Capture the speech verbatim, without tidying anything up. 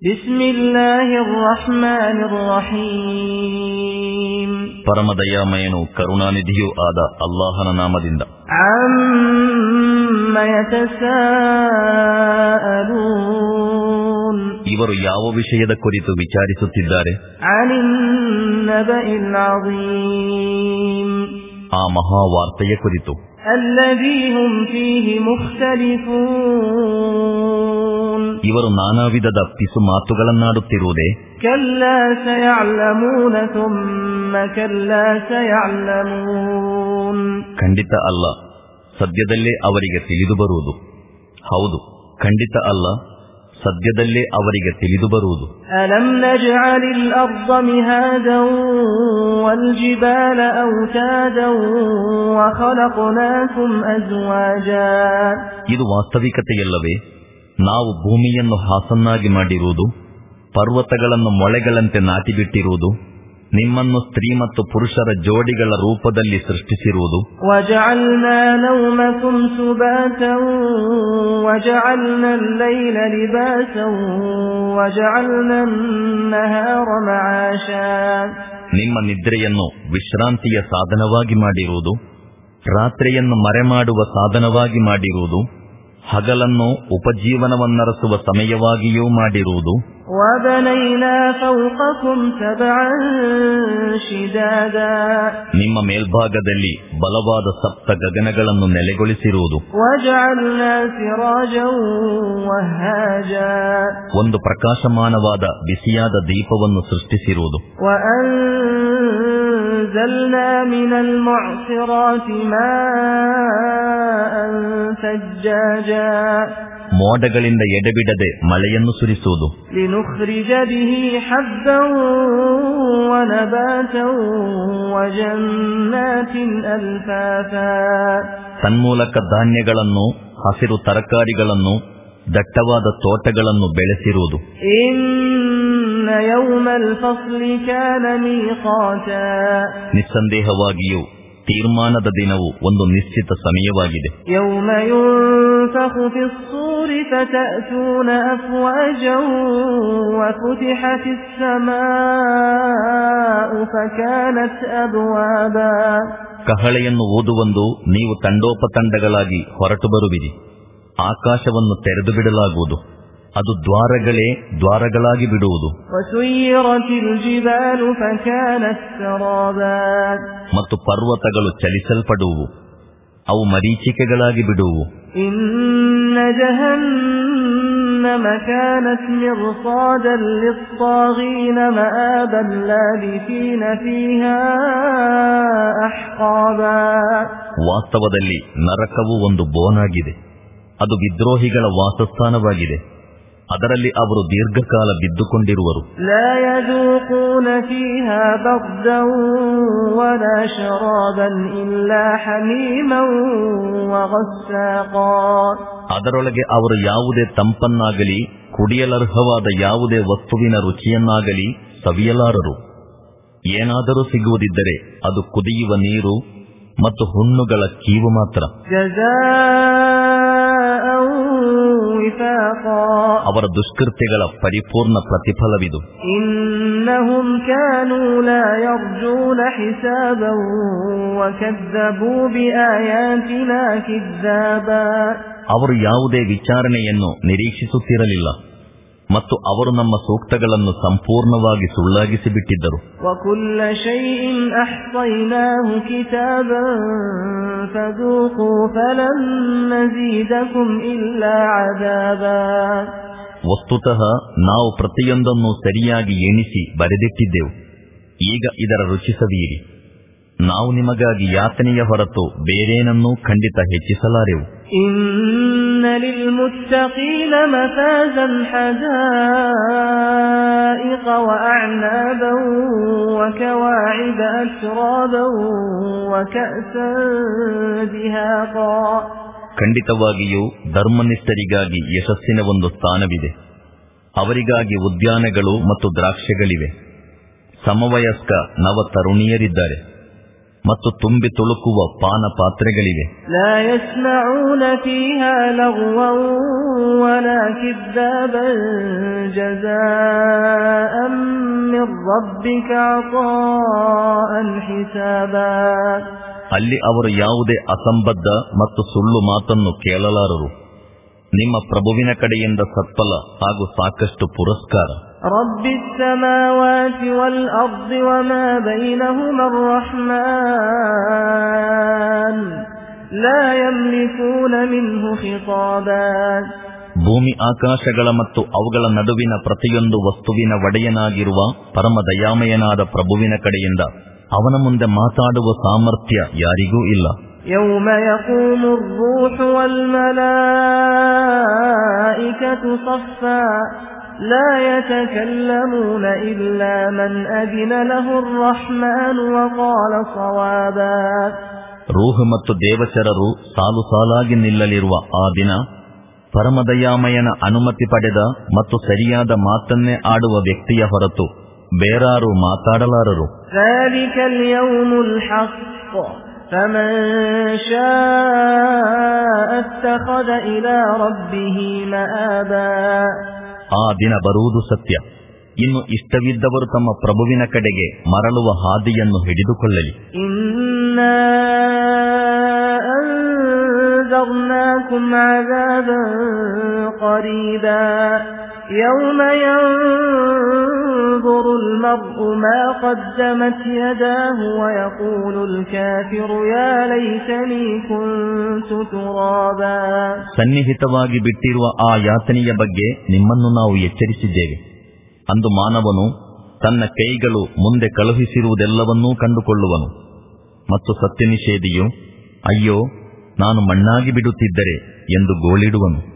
ಬಿಸ್ಮಿಲ್ಲಾಹಿರ್ ರಹ್ಮಾನಿರ್ ರಹೀಮ್. ಪರಮದಯಾಮಯನು ಕರುಣಾನಿಧಿಯೂ ಆದ ಅಲ್ಲಾಹನ ನಾಮದಿಂದ. ಅಮ್ಮಾ ಯತಸಾಅಲೂನ್. ಇವರು ಯಾವ ವಿಷಯದ ಕುರಿತು ವಿಚಾರಿಸುತ್ತಿದ್ದಾರೆ? ಅನಿನ್ ನಬಇಲ್ ಅಜೀಮ್. ಆ ಮಹಾವಾರ್ತೆಯ ಕುರಿತು. ಅಲ್ಲದೀ ಹುಮ್ ಫೀಹಿ ಮುಖ್ತಲಿಫೂನ್. ಇವರು ನಾನಾ ವಿಧದ ಪಿಸು ಮಾತುಗಳನ್ನಾಡುತ್ತಿರುವುದೇ? ಕಲ್ಲಾ ಸಯಅಲಮೂನ ಥುಮ್ಮ ಕಲ್ಲಾ ಸಯಅಲಮೂನ್. ಖಂಡಿತ ಅಲ್ಲ, ಸದ್ಯದಲ್ಲೇ ಅವರಿಗೆ ತಿಳಿದು ಬರುವುದು. ಹೌದು, ಖಂಡಿತ ಅಲ್ಲ, ಸದ್ಯದಲ್ಲೇ ಅವರಿಗೆ ತಿಳಿದು ಬರುವುದು. ಅಲಂ ನಜ್ಅಲಿಲ್ ಅರ್ದ ಮಿಹಾದನ್ ವಲ್ ಜಿಬಾಲ ಔತಾದನ್ ವ ಖಲಕ್ನಾಕುಂ ಅಜ್ವಾಜಾ. ಇದು ವಾಸ್ತವಿಕತೆಯಲ್ಲವೇ? ನಾವು ಭೂಮಿಯನ್ನು ಹಾಸನ್ನಾಗಿ ಮಾಡಿರುವುದು, ಪರ್ವತಗಳನ್ನು ಮೊಳೆಗಳಂತೆ ನಾಟಿಬಿಟ್ಟಿರುವುದು, ನಿಮ್ಮನ್ನು ಸ್ತ್ರೀ ಮತ್ತು ಪುರುಷರ ಜೋಡಿಗಳ ರೂಪದಲ್ಲಿ ಸೃಷ್ಟಿಸಿರುವುದು. ವಜಅಲ್ನಾ ನೌಮಕುಂ ಸುಬಾತನ್ ವಜಅಲ್ನಲ್ ಲೈಲ ಲಿಬಾಸನ್ ವಜಅಲ್ನನ್ ನಹಾರ ಮಆಶಾ. ನಿಮ್ಮ ನಿದ್ರೆಯನ್ನು ವಿಶ್ರಾಂತಿಯ ಸಾಧನವಾಗಿ ಮಾಡಿರುವುದು, ರಾತ್ರಿಯನ್ನು ಮರೆಮಾಡುವ ಸಾಧನವಾಗಿ ಮಾಡಿರುವುದು, ಹಗಲನ್ನು ಉಪಜೀವನವನ್ನರಸುವ ಸಮಯವಾಗಿಯೂ ಮಾಡಿರುವುದು. ವಬನೈನಾ ಫೌಕಕುಂ ಸಬ್ಅನ್ ಶಿದಾದಾ. ನಿಮ್ಮ ಮೇಲ್ಭಾಗದಲ್ಲಿ ಬಲವಾದ ಸಪ್ತ ಗಗನಗಳನ್ನು ನೆಲೆಗೊಳಿಸಿರುವುದು. ವಜಅಲ್ನಾ ಸಿರಾಜನ್ ವಹಾಜಾ. ಒಂದು ಪ್ರಕಾಶಮಾನವಾದ ಬಿಸಿಯಾದ ದೀಪವನ್ನು ಸೃಷ್ಟಿಸಿರುವುದು. ವಅನ್ಜಲ್ನಾ ಮಿನಲ್ ಮುಅ್ಸಿರಾತಿ ಮಾಅನ್ ಸಜ್ಜಾಜಾ. ಮೋಡಗಳಿಂದ ಎಡೆಬಿಡದೆ ಮಳೆಯನ್ನು ಸುರಿಸುವುದು. ಲಿನುಖ್ರಿಜ ಬಿಹಿ ಹಬ್ಬನ್ ವನಬಾತನ್ ವಜನ್ನಾತಿನ್ ಅಲ್ಫಾಫಾ. ತನ್ಮೂಲಕ ಧಾನ್ಯಗಳನ್ನು, ಹಸಿರು ತರಕಾರಿಗಳನ್ನು, ದಟ್ಟವಾದ ತೋಟಗಳನ್ನು ಬೆಳೆಸಿರುವುದು. ಇನ್ನ ಯೌಮಲ್ ಫಸ್ಲಿ ಕಾನ ಮೀಕಾತಾ. ನಿಸ್ಸಂದೇಹವಾಗಿಯೂ ತೀರ್ಮಾನದ ದಿನವು ಒಂದು ನಿಶ್ಚಿತ ಸಮಯವಾಗಿದೆ. ಯೌಮ ಯುನ್ಫಖು ಫಿಸ್ಸೂರಿ ಫತಅತೂನ ಅಫ್ವಾಜನ್ ವಫುತಿಹತಿಸ್ ಸಮಾഉ ಫಕಾನತ್ ಅಬ್ವಾಬಾ. ಕಹಳೆಯನ್ನು ಊದುವಂದು ನೀವು ತಂಡೋಪತಂಡಗಳಾಗಿ ಹೊರಟು ಬರುವಿರಿ. ಆಕಾಶವನ್ನು ತೆರೆದು ಬಿಡಲಾಗುವುದು, ಅದು ದ್ವಾರಗಳೇ ದ್ವಾರಗಳಾಗಿ ಬಿಡುವುದು. ಮತ್ತು ಪರ್ವತಗಳು ಚಲಿಸಲ್ಪಡುವು, ಅವು ಮರೀಚಿಕೆಗಳಾಗಿ ಬಿಡುವು. ಇನ್ನ ಜಹನ್ನಮ ಕಾನತ್ ಮಿರ್ಸಾದನ್ ಲಿತ್ತಾಗೀನ ಮಆಬನ್ ಲಾಬಿಸೀನ ಫೀಹಾ ಅಹ್ಕಾಬಾ. ವಾಸ್ತವದಲ್ಲಿ ನರಕವು ಒಂದು ಬೋನಾಗಿದೆ, ಅದು ವಿದ್ರೋಹಿಗಳ ವಾಸಸ್ಥಾನವಾಗಿದೆ. ಅದರಲ್ಲಿ ಅವರು ದೀರ್ಘಕಾಲ ಬಿದ್ದುಕೊಂಡಿರುವರು. ಲಾ ಯದೂಕೂನ ಫೀಹಾ ಬರ್ದನ್ ವಲಾ ಶರಾಬನ್ ಇಲ್ಲಾ ಹಮೀಮನ್ ವಗಸ್ಸಾಕಾ. ಅದರೊಳಗೆ ಅವರು ಯಾವುದೇ ತಂಪನ್ನಾಗಲಿ ಕುಡಿಯಲರ್ಹವಾದ ಯಾವುದೇ ವಸ್ತುವಿನ ರುಚಿಯನ್ನಾಗಲಿ ಸವಿಯಲಾರರು. ಏನಾದರೂ ಸಿಗುವುದಿದ್ದರೆ ಅದು ಕುದಿಯುವ ನೀರು ಮತ್ತು ಹುಣ್ಣುಗಳ ಕೀವು ಮಾತ್ರ. ಅವರ ದುಷ್ಕೃತ್ಯಗಳ ಪರಿಪೂರ್ಣ ಪ್ರತಿಫಲವಿದು. ಇನ್ನಹುಂ ಕಾನೂ ಲಾ ಯರ್ಜೂನ ಹಿಸಾಬನ್ ವಕದ್ದಬೂ ಬಿಆಯಾತಿನಾ ಕಿದ್ದಾಬಾ. ಅವರು ಯಾವುದೇ ವಿಚಾರಣೆಯನ್ನು ನಿರೀಕ್ಷಿಸುತ್ತಿರಲಿಲ್ಲ ಮತ್ತು ಅವರು ನಮ್ಮ ಸೂಕ್ತಗಳನ್ನು ಸಂಪೂರ್ಣವಾಗಿ ಸುಳ್ಳಾಗಿಸಿ ಬಿಟ್ಟಿದ್ದರು. ವಕುಲ್ಲ ಶೈಇನ್ ಅಹ್ಸೈನಾಹು ಕಿತಾಬನ್ ಫದೂಕೂ ಫಲನ್ ನಜೀದಕುಂ ಇಲ್ಲಾ ಅದಾಬಾ. ವಸ್ತುತಃ ನಾವು ಪ್ರತಿಯೊಂದನ್ನು ಸರಿಯಾಗಿ ಎಣಿಸಿ ಬರೆದಿಟ್ಟಿದ್ದೆವು. ಈಗ ಇದರ ರುಚಿಸದೀರಿ. ನಾವು ನಿಮಗಾಗಿ ಯಾತನೆಯ ಹೊರತು ಬೇರೇನನ್ನೂ ಖಂಡಿತ ಹೆಚ್ಚಿಸಲಾರೆವು. ಇನ್ನ ಲಿಲ್ಮುತ್ತಕೀನ ಮಫಾಜನ್ ಹದಾಯಿಕ ವಅಅನಾಬನ್ ವಕವಾಇಬ ಅತ್ರಾಬನ್ ವಕಅಸನ್ ದಿಹಾಕಾ. ಖಂಡಿತವಾಗಿಯೂ ಧರ್ಮನಿಷ್ಠರಿಗಾಗಿ ಯಶಸ್ಸಿನ ಒಂದು ಸ್ಥಾನವಿದೆ. ಅವರಿಗಾಗಿ ಉದ್ಯಾನಗಳು ಮತ್ತು ದ್ರಾಕ್ಷೆಗಳಿವೆ. ಸಮವಯಸ್ಕ ನವ ತರುಣಿಯರಿದ್ದಾರೆ. ಮತ್ತು ತುಂಬಿ ತುಳುಕುವ ಪಾನ ಪಾತ್ರೆಗಳಿವೆ. ಲಾ ಯಸ್ಮಊನ ಫೀಹಾ ಲಗ್ವನ್ ವಲಾ ಕಿದ್ದಾಬನ್ ಜಜಾಅನ್ ಮಿರ್ ರಬ್ಬಿಕ ಅತಾಅನ್ ಹಿಸಾಬಾ. ಅಲ್ಲಿ ಅವರು ಯಾವುದೇ ಅಸಂಬದ್ಧ ಮತ್ತು ಸುಳ್ಳು ಮಾತನ್ನು ಕೇಳಲಾರರು. ನಿಮ್ಮ ಪ್ರಭುವಿನ ಕಡೆಯಿಂದ ಸತ್ಫಲ ಹಾಗೂ ಸಾಕಷ್ಟು ಪುರಸ್ಕಾರ. ರಬ್ಬಿಸ್ ಸಮಾವಾತಿ ವಲ್ ಅರ್ದಿ ವಮಾ ಬೈನಹುಮಾ ಅರ್-ರಹ್ಮಾನ್ ಲಾ ಯಮ್ಲಿಕೂನ ಮಿನ್ಹು ಖಿತಾಬಾ. ಭೂಮಿ ಆಕಾಶಗಳ ಮತ್ತು ಅವುಗಳ ನಡುವಿನ ಪ್ರತಿಯೊಂದು ವಸ್ತುವಿನ ಒಡೆಯನಾಗಿರುವ ಪರಮ ದಯಾಮಯನಾದ ಪ್ರಭುವಿನ ಕಡೆಯಿಂದ ಅವನ ಮುಂದೆ ಮಾತಾಡುವ ಸಾಮರ್ಥ್ಯ ಯಾರಿಗೂ ಇಲ್ಲ. ಯೌಮ ಯಕೂಮು ar-ರೂಹು ವಲ್ ಮಲಾಯಿಕತು ಸಫ್ಫಾ ಲಾ ಯತಕಲ್ಲಮೂನ ಇಲ್ಲಾ ಮನ್ ಅದಿನ ಲಹು ar-ರಹ್ಮಾನು ವಕಾಲ ಸವಾಬಾ. ರೂಹ್ ಮತ್ತು ದೇವಚರರು ಸಾಲು ಸಾಲಾಗಿ ನಿಲ್ಲಲಿರುವ ಆ ದಿನ ಪರಮದಯಾಮಯನ ಅನುಮತಿ ಪಡೆದ ಮತ್ತು ಸರಿಯಾದ ಮಾತನ್ನೇ ಆಡುವ ವ್ಯಕ್ತಿಯ ಹೊರತು ಬೇರಾರು ಮಾತಾಡಲಾರರು. ذَلِكَ الْيَوْمُ الْحَقُّ فَمَنْ شَاءَ اتَّخَذَ إِلَى رَبِّهِ مَآبًا. ಆ ದಿನ ಬರುವುದು ಸತ್ಯ. ಇನ್ನು ಇಷ್ಟವಿದ್ದವರು ತಮ್ಮ ಪ್ರಭುವಿನ ಕಡೆಗೆ ಮರಳುವ ಹಾದಿಯನ್ನು ಹಿಡಿದುಕೊಳ್ಳಲಿ. ಇನ್ನಾ أنذرناكم عذابا قريبا يوم ينظر المرء ما قدمت يداه ويقول الكافر يا ليتني كنت ترابا. ಸನ್ನಿಹಿತವಾಗಿ ಬಿಟ್ಟಿರುವ ಆ ಯಾತನೆಯ ಬಗ್ಗೆ ನಿಮ್ಮನ್ನು ನಾವು ಎಚ್ಚರಿಸಿದ್ದೇವೆ. ಅಂದು ಮಾನವನು ತನ್ನ ಕೈಗಳು ಮುಂದೆ ಕಳುಹಿಸಿರುವುದೆಲ್ಲವನ್ನೂ ಕಂಡುಕೊಳ್ಳುವನು ಮತ್ತು ಸತ್ಯನಿಷೇಧಿಯು ಅಯ್ಯೋ ನಾನು ಮಣ್ಣಾಗಿ ಬಿಡುತ್ತಿದ್ದರೆ ಎಂದು ಗೋಳಿಡುವನು.